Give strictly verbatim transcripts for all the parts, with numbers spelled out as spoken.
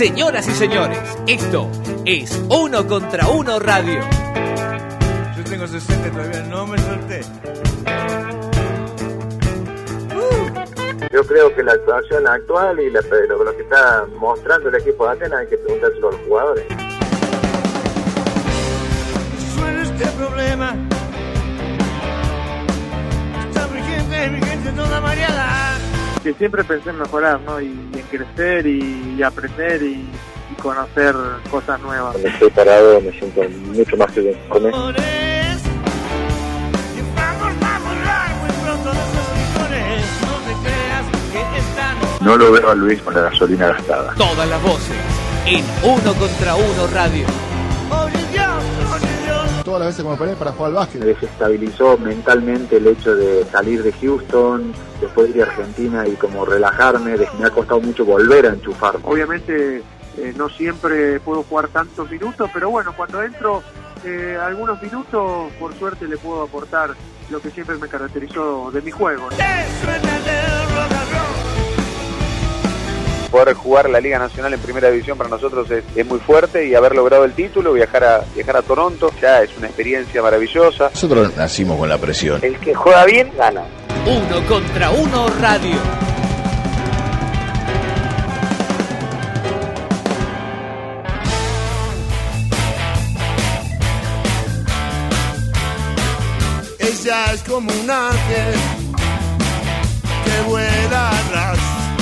Señoras y señores, esto es Uno Contra Uno Radio. Yo tengo sesenta y todavía no me solté. Yo creo que la actuación actual y la, lo, lo que está mostrando el equipo de Atenas hay que preguntárselo a los jugadores. Suena este problema. Está vigente, vigente toda mareada. Que siempre pensé en mejorar, ¿no? Y, y en crecer y, y aprender y, y conocer cosas nuevas. Cuando estoy parado me siento mucho más que conforme. No lo veo a Luis con la gasolina gastada. Todas las voces en Uno Contra Uno Radio. Todas las veces que me paré para jugar al básquet. Me desestabilizó mentalmente el hecho de salir de Houston, después ir a Argentina y como relajarme. Me ha costado mucho volver a enchufar. Obviamente eh, no siempre puedo jugar tantos minutos, pero bueno, cuando entro eh, algunos minutos, por suerte le puedo aportar lo que siempre me caracterizó de mi juego, ¿no? Poder jugar la Liga Nacional en Primera División para nosotros es, es muy fuerte, y haber logrado el título, viajar a viajar a Toronto, ya es una experiencia maravillosa. Nosotros nacimos con la presión. El que juega bien, gana. Uno Contra Uno Radio. Ella es como un ángel que vuela atrás.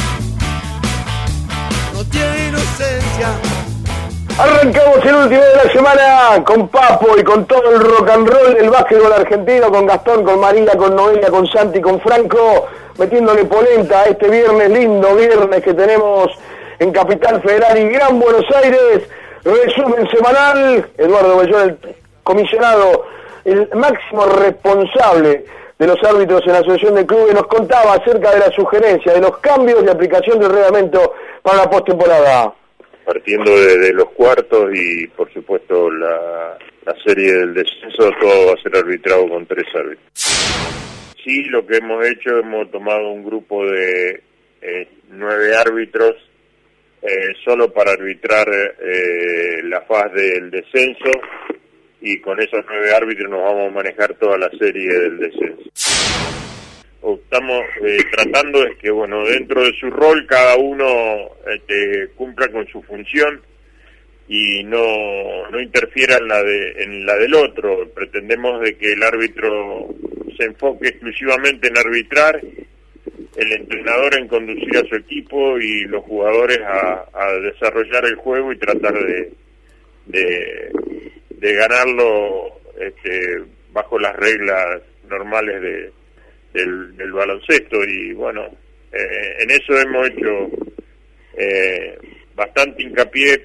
No tiene inocencia. Arrancamos el último de la semana con Papo y con todo el rock and roll del básquetbol argentino, con Gastón, con María, con Noelia, con Santi, con Franco, metiéndole polenta a este viernes, lindo viernes que tenemos en Capital Federal y Gran Buenos Aires. Resumen semanal, Eduardo Bellón, el comisionado, el máximo responsable de los árbitros en la Asociación de Clubes, nos contaba acerca de la sugerencia de los cambios de aplicación del reglamento para la postemporada. Partiendo de, de los cuartos y por supuesto la, la serie del descenso, todo va a ser arbitrado con tres árbitros. Sí, lo que hemos hecho, hemos tomado un grupo de eh, nueve árbitros eh, solo para arbitrar eh, la fase del descenso, y con esos nueve árbitros nos vamos a manejar toda la serie del descenso. Estamos eh, tratando de que, bueno, dentro de su rol cada uno este, cumpla con su función y no no interfiera en la de en la del otro. Pretendemos de que el árbitro se enfoque exclusivamente en arbitrar, el entrenador en conducir a su equipo y los jugadores a, a desarrollar el juego y tratar de de, de ganarlo este, bajo las reglas normales de Del, del baloncesto. Y bueno, eh, en eso hemos hecho eh, bastante hincapié.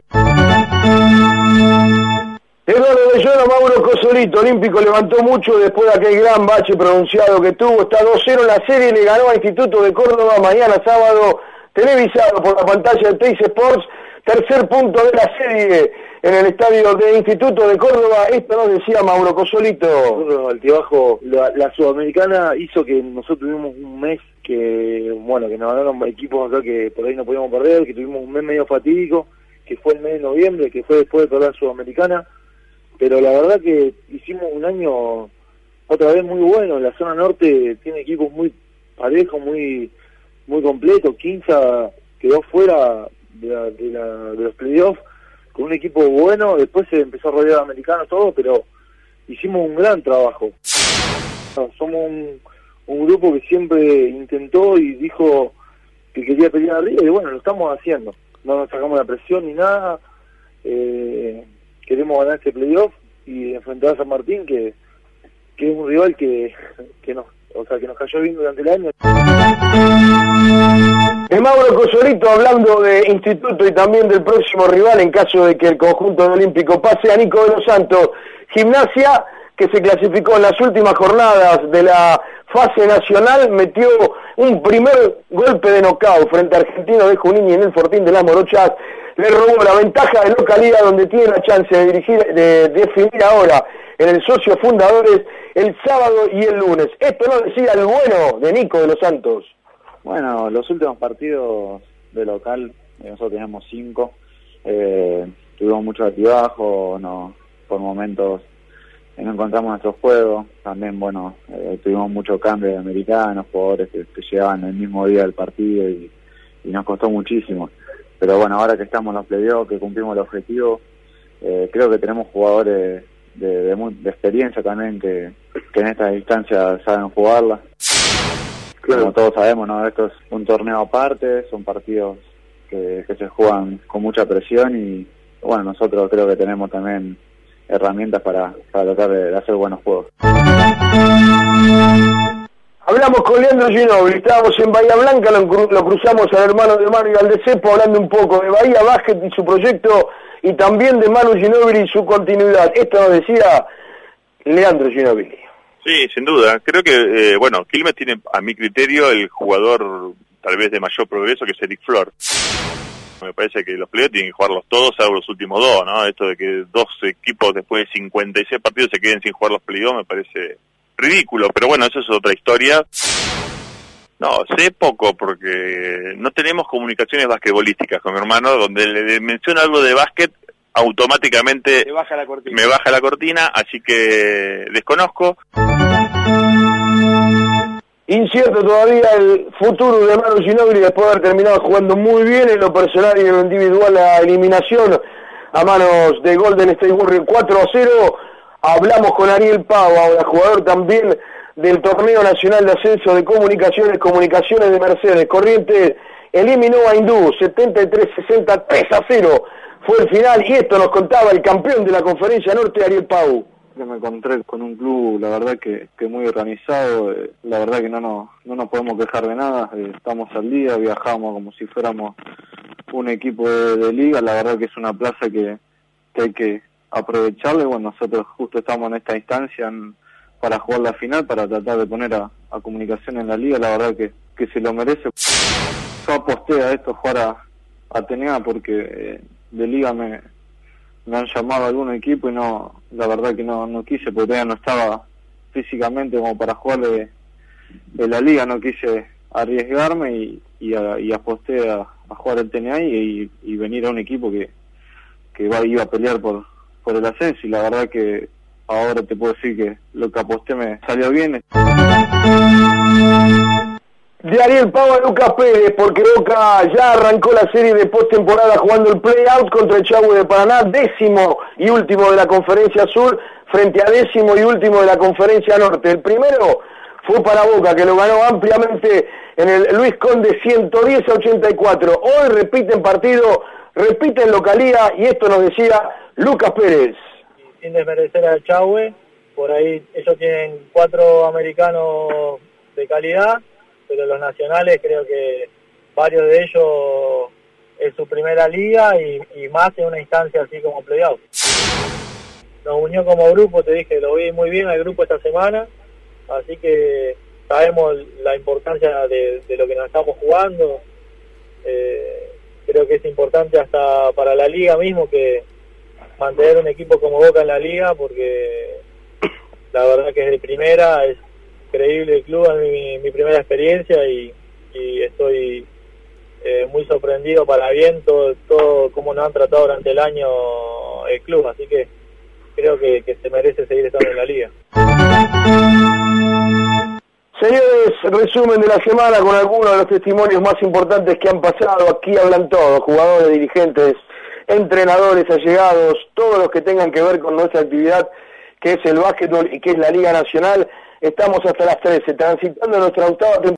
Eduardo Bellón, Mauro Cosolito, Olímpico levantó mucho después de aquel gran bache pronunciado que tuvo, está dos cero en la serie, le ganó a Instituto de Córdoba mañana sábado, televisado por la pantalla de Teis Sports, tercer punto de la serie en el estadio de Instituto de Córdoba. Esto nos decía Mauro Cosolito. Nosotros, altibajo, la, la Sudamericana hizo que nosotros tuvimos un mes que, bueno, que nos ganaron equipos acá que por ahí no podíamos perder, que tuvimos un mes medio fatídico, que fue el mes de noviembre, que fue después de toda la Sudamericana, pero la verdad que hicimos un año otra vez muy bueno. La zona norte tiene equipos muy parejos, muy muy completos. Quinza quedó fuera de, la, de, la, de los playoffs con un equipo bueno, después se empezó a rodear de americanos todo, pero hicimos un gran trabajo. Somos un, un grupo que siempre intentó y dijo que quería pelear arriba, y bueno, lo estamos haciendo. No nos sacamos la presión ni nada, eh, queremos ganar este playoff y enfrentar a San Martín, que, que es un rival que, que nos, o sea, que nos cayó bien durante el año. El Mauro Cosolito hablando de Instituto y también del próximo rival en caso de que el conjunto olímpico pase a Nico de los Santos. Gimnasia, que se clasificó en las últimas jornadas de la fase nacional, metió un primer golpe de nocaut frente a Argentino de Junín y en el Fortín de las Morochas. Le robó la ventaja de localidad donde tiene la chance de dirigir, de definir ahora en el socio fundadores el sábado y el lunes. Esto no decía el bueno de Nico de los Santos. Bueno, los últimos partidos de local, nosotros teníamos cinco, eh, tuvimos mucho altibajo, no, por momentos eh, no encontramos nuestro juego, también bueno, eh, tuvimos mucho cambio de americanos, jugadores que, que llegaban el mismo día del partido y, y nos costó muchísimo, pero bueno, ahora que estamos en los playoffs, que cumplimos el objetivo, eh, creo que tenemos jugadores de, de, muy, de experiencia también que, que en estas instancias saben jugarla. Claro. Como todos sabemos, ¿no? Esto es un torneo aparte, son partidos que, que se juegan con mucha presión y bueno, nosotros creo que tenemos también herramientas para, para tratar de, de hacer buenos juegos. Hablamos con Leandro Ginóbili, estábamos en Bahía Blanca, lo, cru lo cruzamos al hermano de Manu y al de Cepo, hablando un poco de Bahía Basket y su proyecto y también de Manu Ginóbili y su continuidad. Esto nos decía Leandro Ginóbili. Sí, sin duda. Creo que, eh, bueno, Quilmes tiene, a mi criterio, el jugador tal vez de mayor progreso, que es Eric Flor. Me parece que los playoffs tienen que jugarlos todos, salvo los últimos dos, ¿no? Esto de que dos equipos después de cincuenta y seis partidos se queden sin jugar los playoffs me parece ridículo, pero bueno, eso es otra historia. No, sé poco porque no tenemos comunicaciones basquetbolísticas con mi hermano, donde le menciona algo de básquet, automáticamente baja la cortina. me baja la cortina, así que desconozco. Incierto todavía el futuro de Manu Ginóbili después de haber terminado jugando muy bien en lo personal y en lo individual la eliminación a manos de Golden State Warriors cuatro a cero. Hablamos con Ariel Pau, ahora jugador también del Torneo Nacional de Ascenso de Comunicaciones, Comunicaciones de Mercedes. Corrientes eliminó a Hindú, setenta y tres sesenta, tres a cero. Fue el final y esto nos contaba el campeón de la Conferencia Norte, Ariel Pau. Yo me encontré con un club, la verdad que, que muy organizado, eh, la verdad que no nos, no nos podemos quejar de nada, eh, estamos al día, viajamos como si fuéramos un equipo de, de liga, la verdad que es una plaza que, que hay que aprovecharle. Bueno, nosotros justo estamos en esta instancia en, para jugar la final, para tratar de poner a, a Comunicación en la liga, la verdad que, que se lo merece. Yo aposté a esto, jugar a Atenea, porque eh, de liga me, me han llamado a algún equipo y no, la verdad que no, no quise, porque todavía no estaba físicamente como para jugar de, de la liga, no quise arriesgarme y, y, a, y aposté a, a jugar el T N A y, y venir a un equipo que, que va, iba a pelear por por el ascenso, y la verdad que ahora te puedo decir que lo que aposté me salió bien. De Ariel Pau a Lucas Pérez, porque Boca ya arrancó la serie de postemporada jugando el play-out contra el Chahue de Paraná, décimo y último de la Conferencia Sur, frente a décimo y último de la Conferencia Norte. El primero fue para Boca, que lo ganó ampliamente en el Luis Conde ciento diez a ochenta y cuatro. Hoy repiten partido, repiten localía, y esto nos decía Lucas Pérez. Sin desmerecer al Chahue, por ahí ellos tienen cuatro americanos de calidad, pero los nacionales creo que varios de ellos es su primera liga y, y más en una instancia así como playoff. Nos unió como grupo, te dije, lo vi muy bien al grupo esta semana, así que sabemos la importancia de, de lo que nos estamos jugando. Eh, creo que es importante hasta para la liga mismo que mantener un equipo como Boca en la liga, porque la verdad que es de primera, es increíble el club, es mi, mi primera experiencia y, y estoy eh, muy sorprendido para bien todo, todo cómo nos han tratado durante el año el club, así que creo que, que se merece seguir estando en la liga. Señores, resumen de la semana con algunos de los testimonios más importantes que han pasado. Aquí hablan todos, jugadores, dirigentes, entrenadores, allegados, todos los que tengan que ver con nuestra actividad, que es el básquetbol y que es la Liga Nacional. Estamos hasta las trece, transitando nuestra octava temporada.